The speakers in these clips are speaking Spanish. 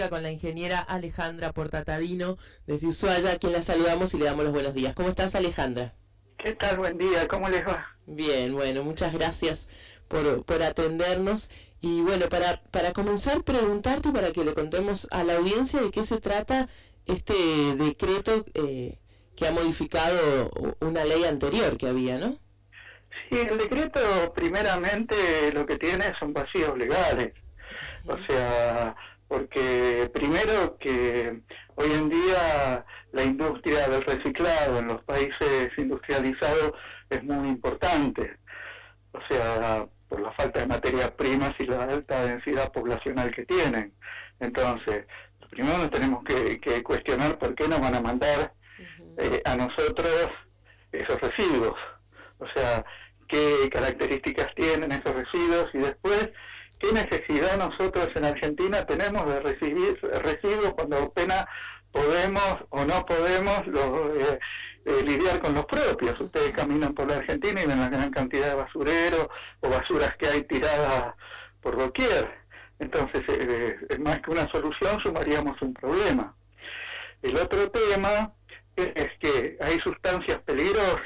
con la ingeniera Alejandra Portatadino desde Ushuaia, a quien la saludamos y le damos los buenos días. ¿Cómo estás, Alejandra? ¿Qué tal? Buen día, ¿cómo les va? Bien, bueno, muchas gracias por atendernos. Y bueno, para comenzar, preguntarte, para que le contemos a la audiencia de qué se trata este decreto que ha modificado una ley anterior que había, ¿no? Sí, el decreto primeramente lo que tiene son vacíos legales. O sea, porque primero que hoy en día la industria del reciclado en los países industrializados es muy importante. O sea, por la falta de materias primas y la alta densidad poblacional que tienen. Entonces, primero nos tenemos que cuestionar por qué nos van a mandar a nosotros esos residuos. O sea, qué características tienen esos residuos y después qué necesidad nosotros en Argentina tenemos de recibir residuos cuando apenas podemos o no podemos lidiar con los propios. Ustedes caminan por la Argentina y ven la gran cantidad de basureros o basuras que hay tiradas por doquier. Entonces, más que una solución, sumaríamos un problema. El otro tema es que hay sustancias peligrosas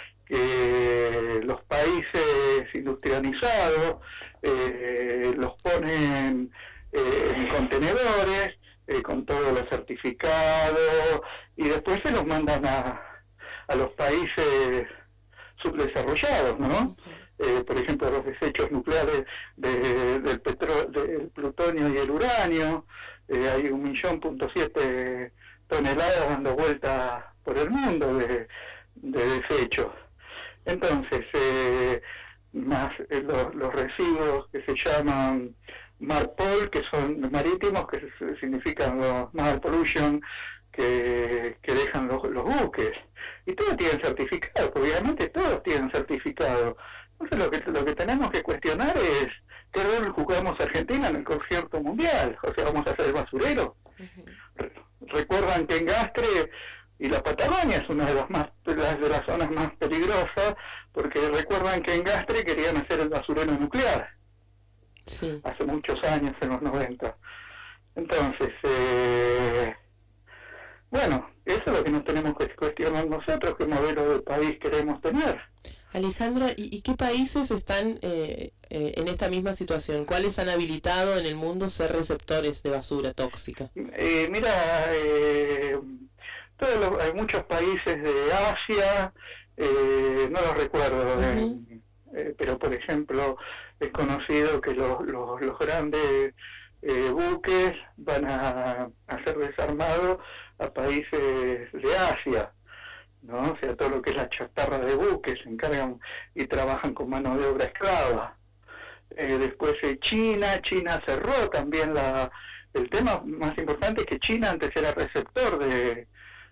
que los países industrializados los ponen en contenedores con todos los certificados y después se los mandan a los países subdesarrollados, ¿no? Por ejemplo, los desechos nucleares del plutonio y el uranio, hay 1.700.000 toneladas dando vueltas por el mundo de desechos. Entonces, más los residuos que se llaman MARPOL, que son marítimos, que significan los Mar Pollution, que dejan los buques. Y todos tienen certificado, obviamente todos tienen certificado. Entonces lo que tenemos que cuestionar es qué rol jugamos Argentina en el concierto mundial. O sea, vamos a ser el basurero. Recuerdan que en Gastre y la Patagonia es una de las zonas más peligrosas, porque recuerdan que en Gastre querían hacer el basurero nuclear. Sí. Hace muchos años, en los 90. Entonces, bueno, eso es lo que nos tenemos que cuestionar nosotros, qué modelo de país queremos tener. Alejandra, ¿y qué países están en esta misma situación? ¿Cuáles han habilitado en el mundo ser receptores de basura tóxica? Hay muchos países de Asia, no los recuerdo, pero por ejemplo es conocido que los grandes buques van a ser desarmados a países de Asia, ¿no? O sea, todo lo que es la chatarra de buques se encargan y trabajan con mano de obra esclava. Después China cerró también el tema más importante es que China antes era receptor de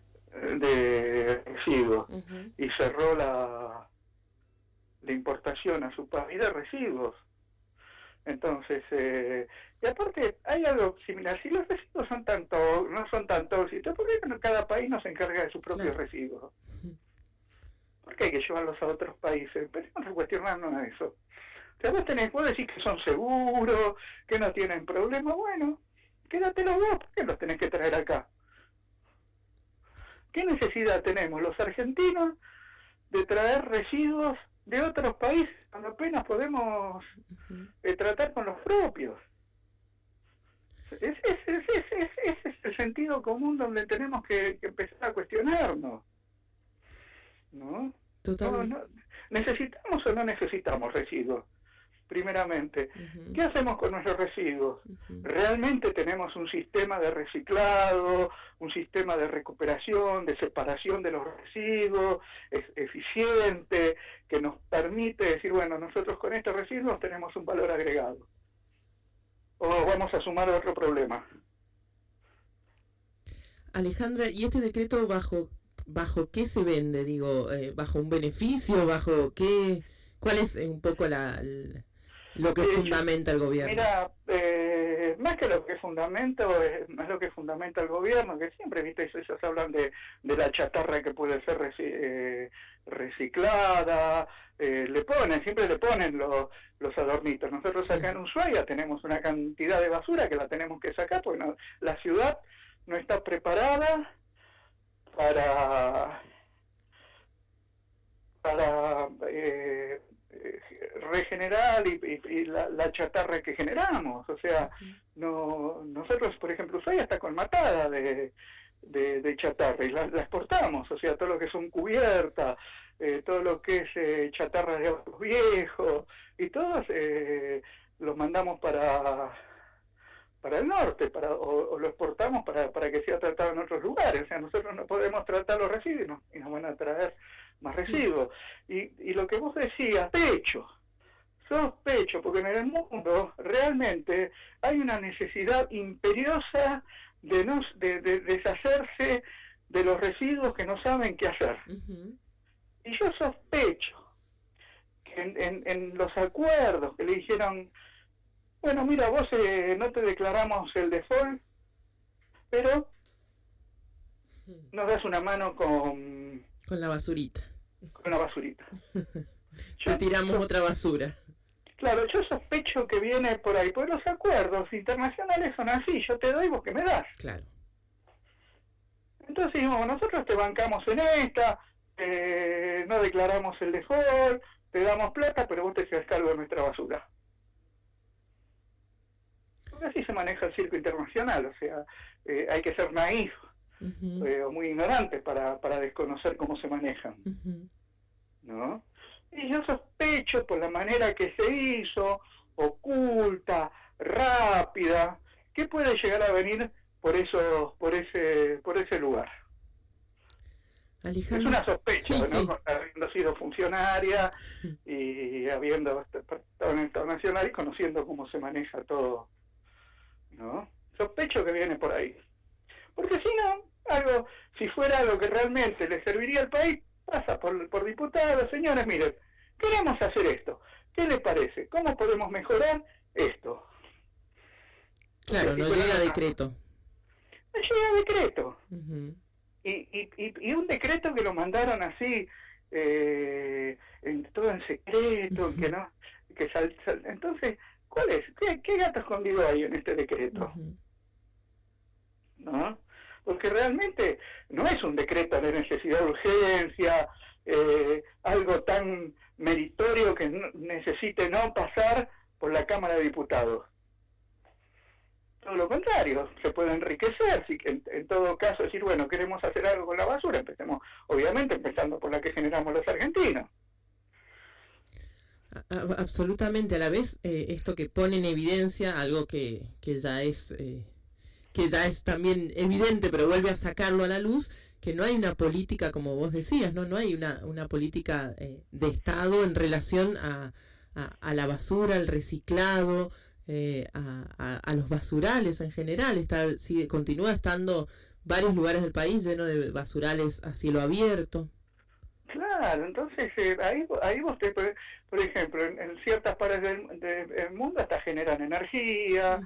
residuos y cerró la importación a su país de residuos. Entonces, y aparte hay algo similar, si los residuos no son tan tóxicos, ¿por qué cada país no se encarga de sus propios residuos? ¿Por qué hay que llevarlos a otros países? Empecemos a cuestionarnos eso. O sea, vos decís que son seguros, que no tienen problema, bueno, quédatelo vos, ¿por qué los tenés que traer acá? ¿Qué necesidad tenemos los argentinos de traer residuos de otros países cuando apenas podemos tratar con los propios? Ese es el sentido común donde tenemos que empezar a cuestionarnos, ¿no? Totalmente. No, ¿necesitamos o no necesitamos residuos? Primeramente, ¿qué hacemos con nuestros residuos? ¿Realmente tenemos un sistema de reciclado, un sistema de recuperación, de separación de los residuos, eficiente, que nos permite decir, bueno, nosotros con estos residuos tenemos un valor agregado? ¿O vamos a sumar otro problema? Alejandra, ¿y este decreto bajo qué se vende? Digo, ¿bajo un beneficio? ¿Bajo qué? ¿Cuál es un poco la lo que fundamenta el gobierno. Mira, más que lo que fundamento, es lo que fundamenta el gobierno, que siempre, viste, ellos hablan de la chatarra que puede ser reciclada, siempre le ponen los adornitos. Nosotros acá en Ushuaia tenemos una cantidad de basura que la tenemos que sacar porque la ciudad no está preparada para regenerar y la chatarra que generamos. O sea, nosotros, por ejemplo, Ushuaia está colmatada de chatarra y la exportamos. O sea, todo lo que son cubiertas, todo lo que es chatarra de autos viejos y todos los mandamos para el norte, o lo exportamos para que sea tratado en otros lugares. O sea, nosotros no podemos tratar los residuos y nos van a traer más residuos. Y lo que vos decías, sospecho, porque en el mundo realmente hay una necesidad imperiosa de deshacerse de los residuos que no saben qué hacer. Y yo sospecho que en los acuerdos que le dijeron, bueno, mira, vos no te declaramos el default, pero nos das una mano con la basurita. Con la basurita. Te tiramos otra basura. Claro, yo sospecho que viene por ahí, porque los acuerdos internacionales son así, yo te doy, vos que me das. Claro. Entonces dijimos, nosotros te bancamos en esta, no declaramos el default, te damos plata, pero vos te haces cargo de nuestra basura. Porque así se maneja el circo internacional, o sea, hay que ser naif o muy ignorante para desconocer cómo se manejan, ¿no? Y yo sospecho por la manera que se hizo, oculta, rápida, que puede llegar a venir por ese lugar. Alejandro, es una sospecha, sí, ¿no? Sí. Habiendo sido funcionaria y habiendo estado en el Estado Nacional y conociendo cómo se maneja todo, ¿no? Sospecho que viene por ahí. Porque si no, si fuera algo que realmente le serviría al país, pasa por diputados. Señores, miren, queremos hacer esto. ¿Qué les parece? ¿Cómo podemos mejorar esto? Claro, no llega decreto. No llega decreto. Y un decreto que lo mandaron así, todo en secreto, que no, entonces, ¿cuál es? ¿Qué gato escondido hay en este decreto? ¿No? Porque realmente no es un decreto de necesidad de urgencia, algo tan meritorio que necesite no pasar por la Cámara de Diputados. Todo lo contrario, se puede enriquecer, si en todo caso decir, bueno, queremos hacer algo con la basura, obviamente empezando por la que generamos los argentinos. Absolutamente, a la vez esto que pone en evidencia algo que ya es también evidente, pero vuelve a sacarlo a la luz, que no hay una política, como vos decías, no hay una política de Estado en relación a la basura, al reciclado, a los basurales en general. Continúa estando varios lugares del país llenos de basurales a cielo abierto. Claro, entonces ahí vos por ejemplo, en ciertas partes del mundo hasta generan energía,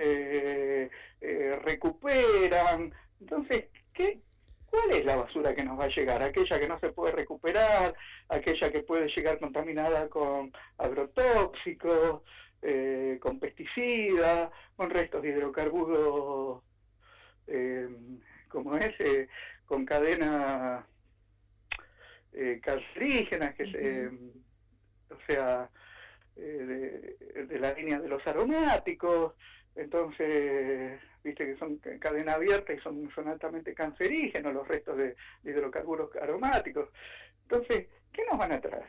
recuperan. Entonces, ¿cuál es la basura que nos va a llegar? Aquella que no se puede recuperar, aquella que puede llegar contaminada con agrotóxicos, con pesticidas, con restos de hidrocarburos, con cadenas cancerígenas, de la línea de los aromáticos. Entonces, viste que son cadena abierta y son altamente cancerígenos los restos de hidrocarburos aromáticos. Entonces, ¿qué nos van a traer?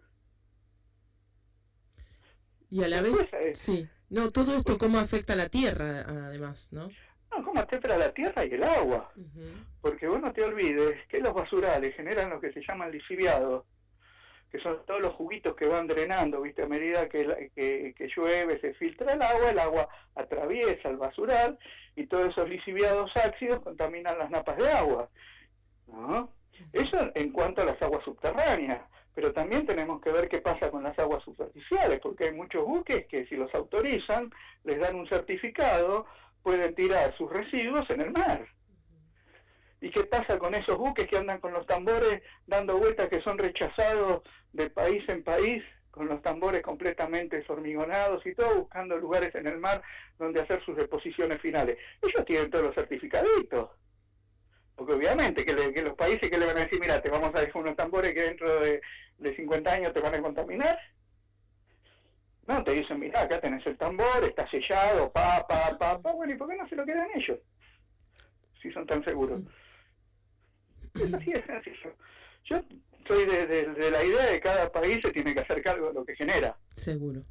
Y a la vez, todo esto cómo afecta a la tierra, además, ¿no? No, cómo afecta a la tierra y el agua. Porque vos no te olvides que los basurales generan lo que se llaman lixiviados, que son todos los juguitos que van drenando, ¿viste? A medida que llueve, se filtra el agua atraviesa el basural y todos esos lixiviados ácidos contaminan las napas de agua, ¿no? Eso en cuanto a las aguas subterráneas, pero también tenemos que ver qué pasa con las aguas superficiales, porque hay muchos buques que si los autorizan, les dan un certificado, pueden tirar sus residuos en el mar. ¿Y qué pasa con esos buques que andan con los tambores dando vueltas, que son rechazados de país en país, con los tambores completamente desormigonados y todo, buscando lugares en el mar donde hacer sus deposiciones finales? Ellos tienen todos los certificaditos. Porque obviamente que los países que le van a decir, mira, te vamos a dejar unos tambores que dentro de 50 años te van a contaminar. No, te dicen, mira, acá tenés el tambor, está sellado, bueno, ¿y por qué no se lo quedan ellos? Si son tan seguros. Es así de sencillo. Yo soy de la idea de que cada país se tiene que hacer cargo de lo que genera. Seguro.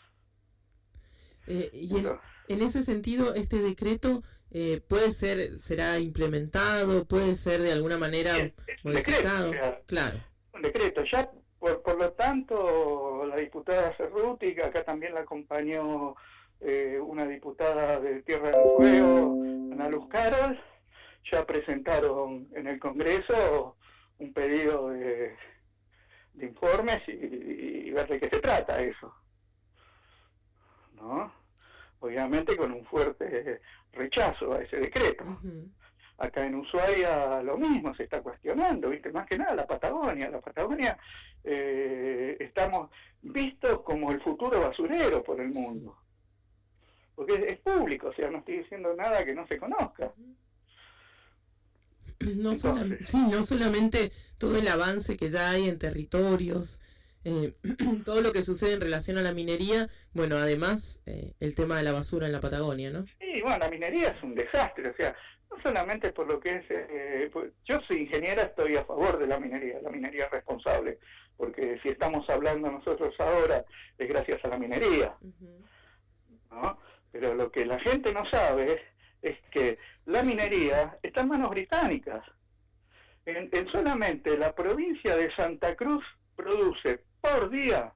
Y en ese sentido, este decreto será implementado, puede ser de alguna manera modificado. Claro. Un decreto. Ya, por lo tanto, la diputada Cerruti, que acá también la acompañó una diputada de Tierra del Fuego, Ana Luz Carol, ya presentaron en el Congreso un pedido de informes y ver de qué se trata eso, ¿no? Obviamente con un fuerte rechazo a ese decreto. Uh-huh. Acá en Ushuaia lo mismo se está cuestionando, ¿viste? Más que nada la Patagonia. Estamos vistos como el futuro basurero por el mundo, porque es público, o sea, no estoy diciendo nada que no se conozca. No solamente todo el avance que ya hay en territorios, todo lo que sucede en relación a la minería, bueno, además el tema de la basura en la Patagonia, ¿no? Sí, bueno, la minería es un desastre, o sea, no solamente por lo que es, yo soy ingeniera, estoy a favor de la minería responsable, porque si estamos hablando nosotros ahora es gracias a la minería, uh-huh, ¿no? Pero lo que la gente no sabe es que la minería está en manos británicas. En solamente la provincia de Santa Cruz produce por día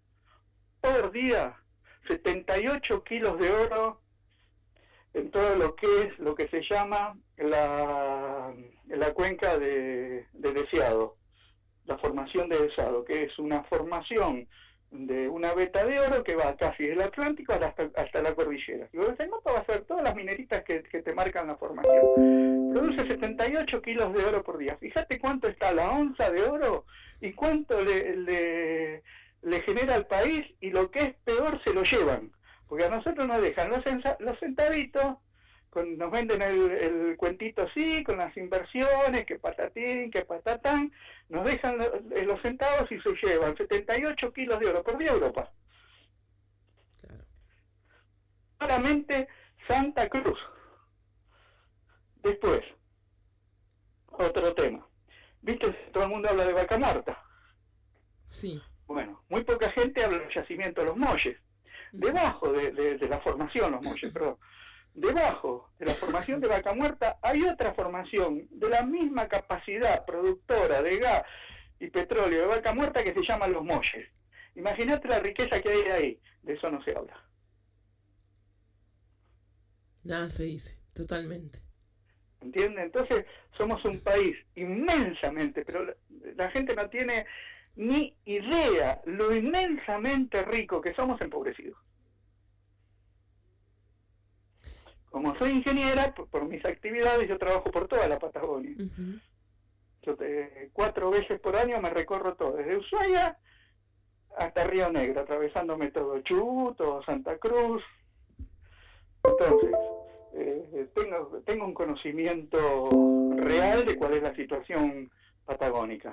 78 kilos de oro en todo lo que se llama la cuenca de Deseado, la formación de Deseado, que es una formación de una veta de oro que va casi del Atlántico hasta la cordillera. Y vos el mapa va a ser todas las mineritas que te marcan la formación. Produce 78 kilos de oro por día. Fíjate cuánto está la onza de oro y cuánto le genera al país, y lo que es peor, se lo llevan. Porque a nosotros nos dejan los centavitos, nos venden el cuentito así, con las inversiones, que patatín, que patatán, nos dejan los centavos y se llevan 78 kilos de oro por día a Europa. Claro. Solamente Santa Cruz. Después, otro tema. ¿Viste? Todo el mundo habla de Vaca Muerta. Sí. Bueno, muy poca gente habla del yacimiento de Los Molles. Debajo de la formación, Los Molles, perdón. Debajo de la formación de Vaca Muerta hay otra formación de la misma capacidad productora de gas y petróleo de Vaca Muerta, que se llama Los Molles. Imagínate la riqueza que hay ahí. De eso no se habla. Nada se dice, totalmente. ¿Entienden? Entonces somos un país inmensamente, pero la gente no tiene ni idea lo inmensamente rico que somos, empobrecidos. Como soy ingeniera, por mis actividades, yo trabajo por toda la Patagonia. Uh-huh. Yo 4 veces por año me recorro todo, desde Ushuaia hasta Río Negro, atravesándome todo Chubut, todo Santa Cruz. Entonces, tengo un conocimiento real de cuál es la situación patagónica.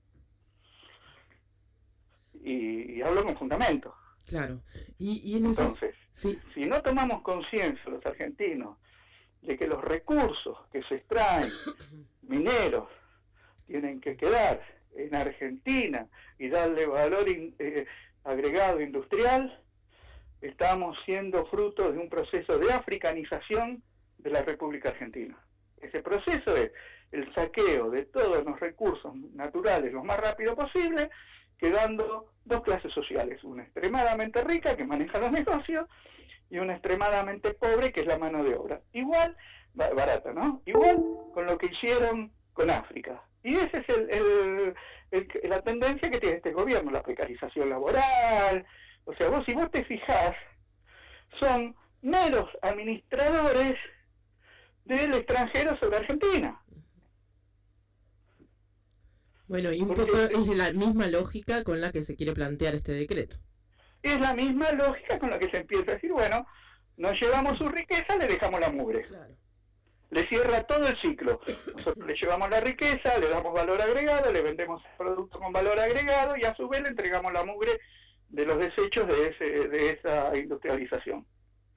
Y hablo con fundamento. Claro. Entonces, sí, si no tomamos conciencia los argentinos de que los recursos que se extraen mineros tienen que quedar en Argentina y darle valor agregado industrial, estamos siendo fruto de un proceso de africanización de la República Argentina. Ese proceso es el saqueo de todos los recursos naturales lo más rápido posible, quedando dos clases sociales, una extremadamente rica que maneja los negocios y una extremadamente pobre que es la mano de obra. Igual, barata, ¿no? Igual con lo que hicieron con África, Y esa es la tendencia que tiene este gobierno, la precarización laboral. O sea, si vos te fijás, son meros administradores del extranjero sobre Argentina. Bueno, y un poco es la misma lógica con la que se quiere plantear este decreto. Es la misma lógica con la que se empieza a decir, bueno, nos llevamos su riqueza, le dejamos la mugre. Claro. Le cierra todo el ciclo. Nosotros le llevamos la riqueza, le damos valor agregado, le vendemos el producto con valor agregado y a su vez le entregamos la mugre de los desechos de esa industrialización.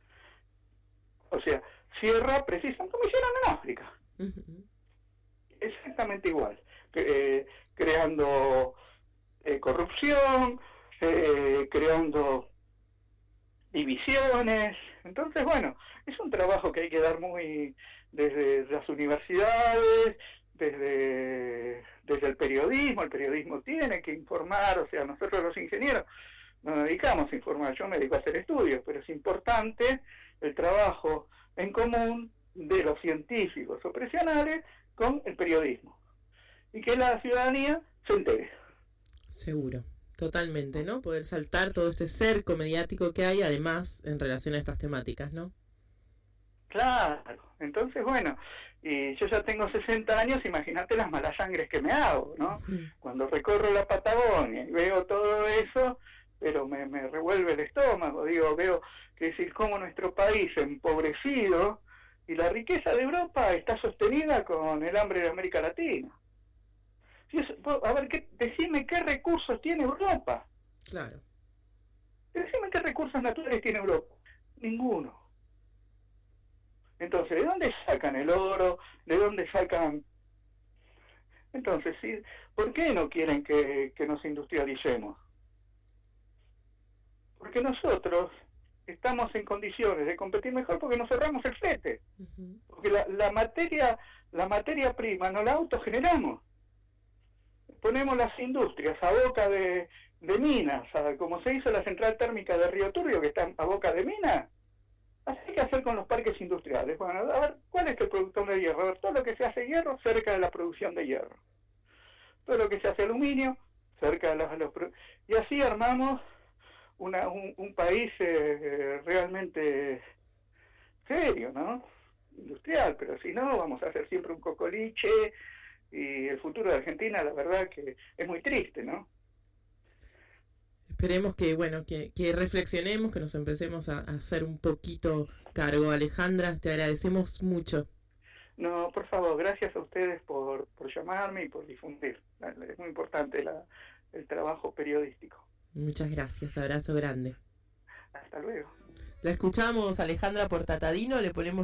O sea, cierra precisamente como hicieron en África. Uh-huh. Exactamente igual. Creando corrupción, creando divisiones. Entonces, bueno, es un trabajo que hay que dar muy desde las universidades, desde el periodismo tiene que informar, o sea, nosotros los ingenieros nos dedicamos a informar, yo me dedico a hacer estudios, pero es importante el trabajo en común de los científicos operacionales con el periodismo, y que la ciudadanía se entere. Seguro. Totalmente, ¿no? Poder saltar todo este cerco mediático que hay, además, en relación a estas temáticas, ¿no? Claro. Entonces, bueno, y yo ya tengo 60 años, imagínate las malas sangres que me hago, ¿no? Cuando recorro la Patagonia y veo todo eso, pero me revuelve el estómago, veo que decir cómo nuestro país empobrecido y la riqueza de Europa está sostenida con el hambre de América Latina. A ver, decime qué recursos tiene Europa. Claro. Decime qué recursos naturales tiene Europa. Ninguno. Entonces, ¿de dónde sacan el oro? ¿De dónde sacan...? Entonces, ¿sí? ¿Por qué no quieren que nos industrialicemos? Porque nosotros estamos en condiciones de competir mejor porque nos cerramos el flete. Uh-huh. Porque la materia prima no la autogeneramos. Ponemos las industrias a boca de minas, como se hizo la central térmica de Río Turbio, que está a boca de minas. Así hay que hacer con los parques industriales. Bueno, a ver, ¿cuál es el productor de hierro? A ver, todo lo que se hace hierro, cerca de la producción de hierro. Todo lo que se hace aluminio, cerca de y así armamos un país realmente serio, ¿no? Industrial, pero si no, vamos a hacer siempre un cocoliche, y el futuro de Argentina, la verdad que es muy triste, ¿no? Esperemos que, bueno, que reflexionemos, que nos empecemos a hacer un poquito cargo. Alejandra, te agradecemos mucho. No, por favor, gracias a ustedes por llamarme y por difundir. Es muy importante el trabajo periodístico. Muchas gracias, abrazo grande. Hasta luego. La escuchamos, Alejandra Portatadino, le ponemos